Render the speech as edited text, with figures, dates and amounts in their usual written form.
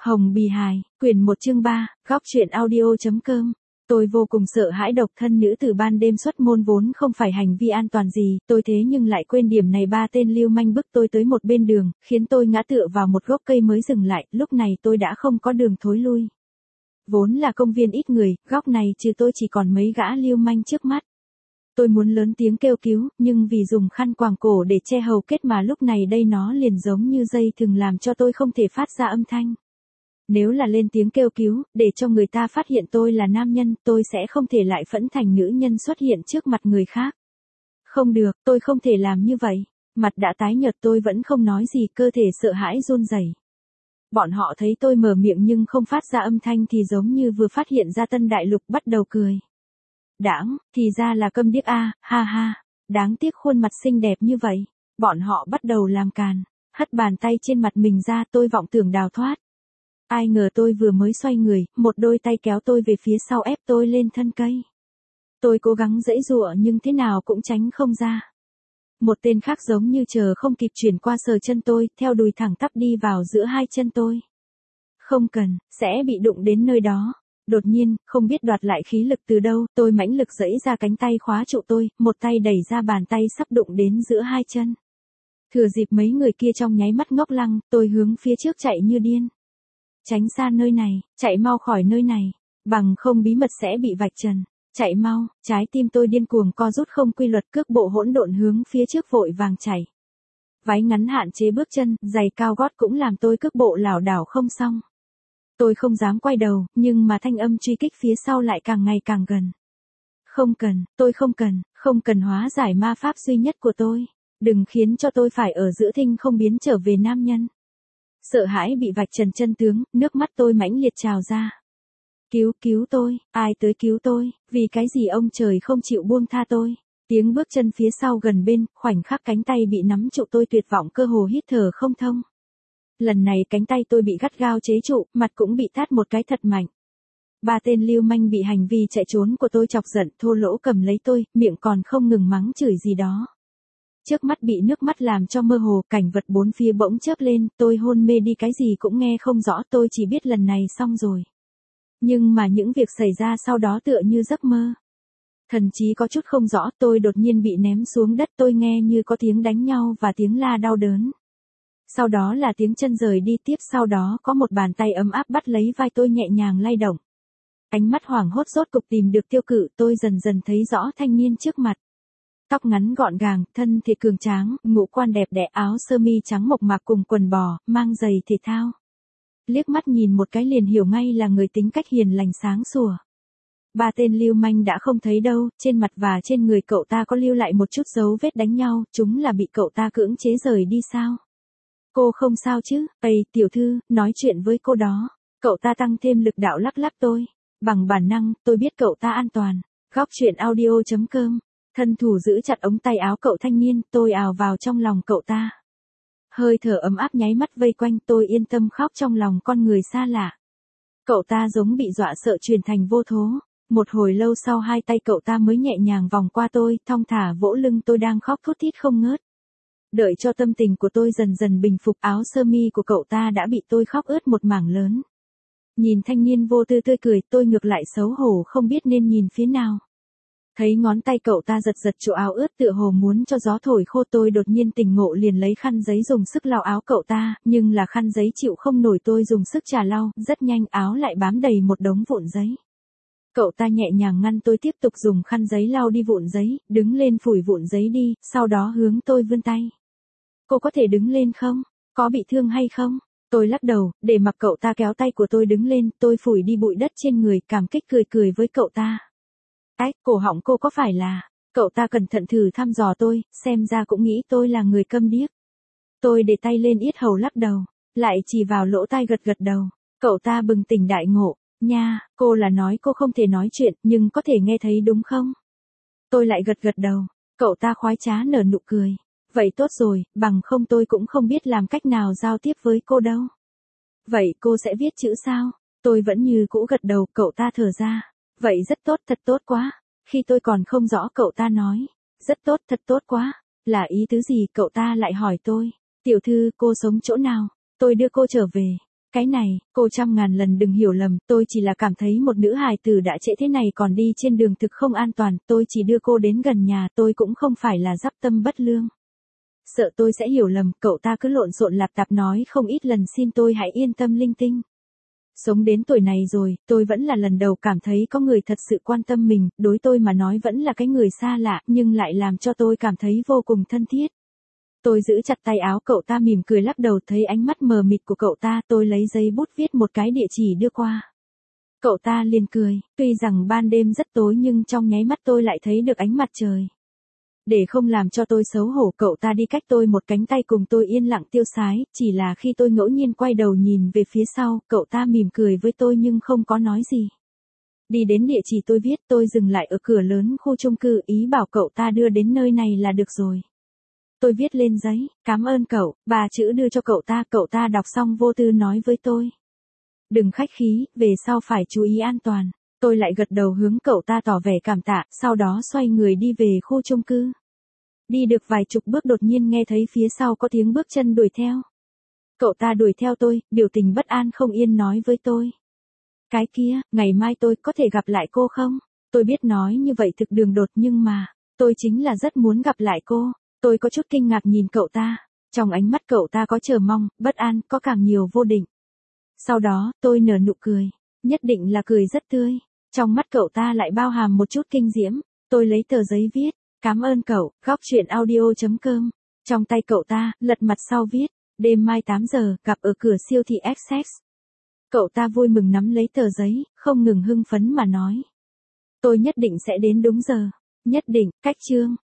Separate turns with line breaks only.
Hồng Bì Hài, quyển 1 chương 3, góc truyện audio.com. Tôi vô cùng sợ hãi độc thân nữ từ ban đêm xuất môn vốn không phải hành vi an toàn gì, tôi thế nhưng lại quên điểm này. Ba tên lưu manh bức tôi tới một bên đường, khiến tôi ngã tựa vào một gốc cây mới dừng lại, lúc này tôi đã không có đường thối lui. Vốn là công viên ít người, góc này trừ tôi chỉ còn mấy gã lưu manh trước mắt. Tôi muốn lớn tiếng kêu cứu, nhưng vì dùng khăn quàng cổ để che hầu kết mà lúc này đây nó liền giống như dây thừng làm cho tôi không thể phát ra âm thanh. Nếu là lên tiếng kêu cứu, để cho người ta phát hiện tôi là nam nhân, tôi sẽ không thể lại phẫn thành nữ nhân xuất hiện trước mặt người khác. Không được, tôi không thể làm như vậy. Mặt đã tái nhợt tôi vẫn không nói gì, cơ thể sợ hãi run rẩy. Bọn họ thấy tôi mở miệng nhưng không phát ra âm thanh thì giống như vừa phát hiện ra tân đại lục, bắt đầu cười. Đãng, thì ra là câm điếc a, ha ha, đáng tiếc khuôn mặt xinh đẹp như vậy. Bọn họ bắt đầu làm càn, hất bàn tay trên mặt mình ra, tôi vọng tưởng đào thoát. Ai ngờ tôi vừa mới xoay người, một đôi tay kéo tôi về phía sau ép tôi lên thân cây. Tôi cố gắng giãy giụa nhưng thế nào cũng tránh không ra. Một tên khác giống như chờ không kịp chuyển qua sờ chân tôi, theo đùi thẳng tắp đi vào giữa hai chân tôi. Không cần, sẽ bị đụng đến nơi đó. Đột nhiên, không biết đoạt lại khí lực từ đâu, tôi mãnh lực giãy ra cánh tay khóa trụ tôi, một tay đẩy ra bàn tay sắp đụng đến giữa hai chân. Thừa dịp mấy người kia trong nháy mắt ngốc lăng, tôi hướng phía trước chạy như điên. Tránh xa nơi này, chạy mau khỏi nơi này, bằng không bí mật sẽ bị vạch trần. Chạy mau, trái tim tôi điên cuồng co rút không quy luật, cước bộ hỗn độn hướng phía trước vội vàng chạy. Váy ngắn hạn chế bước chân, giày cao gót cũng làm tôi cước bộ lảo đảo không xong. Tôi không dám quay đầu, nhưng mà thanh âm truy kích phía sau lại càng ngày càng gần. Không cần, tôi không cần hóa giải ma pháp duy nhất của tôi. Đừng khiến cho tôi phải ở giữa thinh không biến trở về nam nhân. Sợ hãi bị vạch trần chân tướng, nước mắt tôi mãnh liệt trào ra. Cứu tôi, ai tới cứu tôi, vì cái gì ông trời không chịu buông tha tôi. Tiếng bước chân phía sau gần bên, khoảnh khắc cánh tay bị nắm trụ tôi tuyệt vọng cơ hồ hít thở không thông. Lần này cánh tay tôi bị gắt gao chế trụ, mặt cũng bị tát một cái thật mạnh. Ba tên lưu manh bị hành vi chạy trốn của tôi chọc giận, thô lỗ cầm lấy tôi, miệng còn không ngừng mắng chửi gì đó. Trước mắt bị nước mắt làm cho mơ hồ, cảnh vật bốn phía bỗng chớp lên, tôi hôn mê đi, cái gì cũng nghe không rõ, tôi chỉ biết lần này xong rồi. Nhưng mà những việc xảy ra sau đó tựa như giấc mơ. Thần trí có chút không rõ, tôi đột nhiên bị ném xuống đất, tôi nghe như có tiếng đánh nhau và tiếng la đau đớn. Sau đó là tiếng chân rời đi, tiếp sau đó có một bàn tay ấm áp bắt lấy vai tôi nhẹ nhàng lay động. Ánh mắt hoảng hốt rốt cục tìm được tiêu cự, tôi dần dần thấy rõ thanh niên trước mặt. Tóc ngắn gọn gàng, thân thể cường tráng, ngũ quan đẹp đẽ, áo sơ mi trắng mộc mạc cùng quần bò, mang giày thể thao. Liếc mắt nhìn một cái liền hiểu ngay là người tính cách hiền lành sáng sủa. Ba tên lưu manh đã không thấy đâu, trên mặt và trên người cậu ta có lưu lại một chút dấu vết đánh nhau, chúng là bị cậu ta cưỡng chế rời đi sao? Cô không sao chứ? Ây, tiểu thư, nói chuyện với cô đó. Cậu ta tăng thêm lực đạo lắc lắc tôi. Bằng bản năng, tôi biết cậu ta an toàn. Góc truyện audio.com. Thân thủ giữ chặt ống tay áo cậu thanh niên, tôi ào vào trong lòng cậu ta. Hơi thở ấm áp nháy mắt vây quanh, tôi yên tâm khóc trong lòng con người xa lạ. Cậu ta giống bị dọa sợ chuyển thành vô thố. Một hồi lâu sau hai tay cậu ta mới nhẹ nhàng vòng qua tôi, thong thả vỗ lưng tôi đang khóc thút thít không ngớt. Đợi cho tâm tình của tôi dần dần bình phục, áo sơ mi của cậu ta đã bị tôi khóc ướt một mảng lớn. Nhìn thanh niên vô tư tươi cười, tôi ngược lại xấu hổ không biết nên nhìn phía nào. Thấy ngón tay cậu ta giật giật chỗ áo ướt tựa hồ muốn cho gió thổi khô, tôi đột nhiên tỉnh ngộ liền lấy khăn giấy dùng sức lau áo cậu ta, nhưng là khăn giấy chịu không nổi, tôi dùng sức chà lau, rất nhanh áo lại bám đầy một đống vụn giấy. Cậu ta nhẹ nhàng ngăn tôi tiếp tục dùng khăn giấy lau đi vụn giấy, đứng lên phủi vụn giấy đi, sau đó hướng tôi vươn tay. Cô có thể đứng lên không? Có bị thương hay không? Tôi lắc đầu, để mặc cậu ta kéo tay của tôi đứng lên, tôi phủi đi bụi đất trên người, cảm kích cười với cậu ta. Ách, cổ họng cô có phải là... Cậu ta cẩn thận thử thăm dò tôi, xem ra cũng nghĩ tôi là người câm điếc. Tôi để tay lên yết hầu lắc đầu, lại chỉ vào lỗ tai gật đầu. Cậu ta bừng tỉnh đại ngộ, nha, cô là nói cô không thể nói chuyện, nhưng có thể nghe thấy đúng không? Tôi lại gật đầu, cậu ta khoái trá nở nụ cười. Vậy tốt rồi, bằng không tôi cũng không biết làm cách nào giao tiếp với cô đâu. Vậy cô sẽ viết chữ sao? Tôi vẫn như cũ gật đầu, cậu ta thở ra. Vậy rất tốt, thật tốt quá. Khi tôi còn không rõ cậu ta nói, rất tốt, thật tốt quá. Là ý tứ gì? Cậu ta lại hỏi tôi. Tiểu thư, cô sống chỗ nào? Tôi đưa cô trở về. Cái này, cô trăm ngàn lần đừng hiểu lầm, tôi chỉ là cảm thấy một nữ hài tử đã trễ thế này còn đi trên đường thực không an toàn, tôi chỉ đưa cô đến gần nhà, tôi cũng không phải là dắp tâm bất lương. Sợ tôi sẽ hiểu lầm, cậu ta cứ lộn xộn lạp tạp nói không ít lần xin tôi hãy yên tâm linh tinh. Sống đến tuổi này rồi, tôi vẫn là lần đầu cảm thấy có người thật sự quan tâm mình, đối tôi mà nói vẫn là cái người xa lạ, nhưng lại làm cho tôi cảm thấy vô cùng thân thiết. Tôi giữ chặt tay áo cậu ta mỉm cười lắc đầu, thấy ánh mắt mờ mịt của cậu ta, tôi lấy giấy bút viết một cái địa chỉ đưa qua. Cậu ta liền cười, tuy rằng ban đêm rất tối nhưng trong nháy mắt tôi lại thấy được ánh mặt trời. Để không làm cho tôi xấu hổ, cậu ta đi cách tôi một cánh tay cùng tôi yên lặng tiêu sái, chỉ là khi tôi ngẫu nhiên quay đầu nhìn về phía sau, cậu ta mỉm cười với tôi nhưng không có nói gì. Đi đến địa chỉ tôi viết, tôi dừng lại ở cửa lớn khu chung cư, ý bảo cậu ta đưa đến nơi này là được rồi. Tôi viết lên giấy, cảm ơn cậu, 3 chữ đưa cho cậu ta đọc xong vô tư nói với tôi. Đừng khách khí, về sau phải chú ý an toàn. Tôi lại gật đầu hướng cậu ta tỏ vẻ cảm tạ, sau đó xoay người đi về khu chung cư. Đi được vài chục bước đột nhiên nghe thấy phía sau có tiếng bước chân đuổi theo. Cậu ta đuổi theo tôi, biểu tình bất an không yên nói với tôi. Cái kia, ngày mai tôi có thể gặp lại cô không? Tôi biết nói như vậy thực đường đột nhưng mà, tôi chính là rất muốn gặp lại cô. Tôi có chút kinh ngạc nhìn cậu ta, trong ánh mắt cậu ta có chờ mong, bất an, có càng nhiều vô định. Sau đó, tôi nở nụ cười, nhất định là cười rất tươi. Trong mắt cậu ta lại bao hàm một chút kinh diễm, tôi lấy tờ giấy viết, cảm ơn cậu, góc chuyện audio.com. Trong tay cậu ta, lật mặt sau viết, đêm mai 8 giờ, gặp ở cửa siêu thị Essex. Cậu ta vui mừng nắm lấy tờ giấy, không ngừng hưng phấn mà nói. Tôi nhất định sẽ đến đúng giờ, nhất định, cách chương.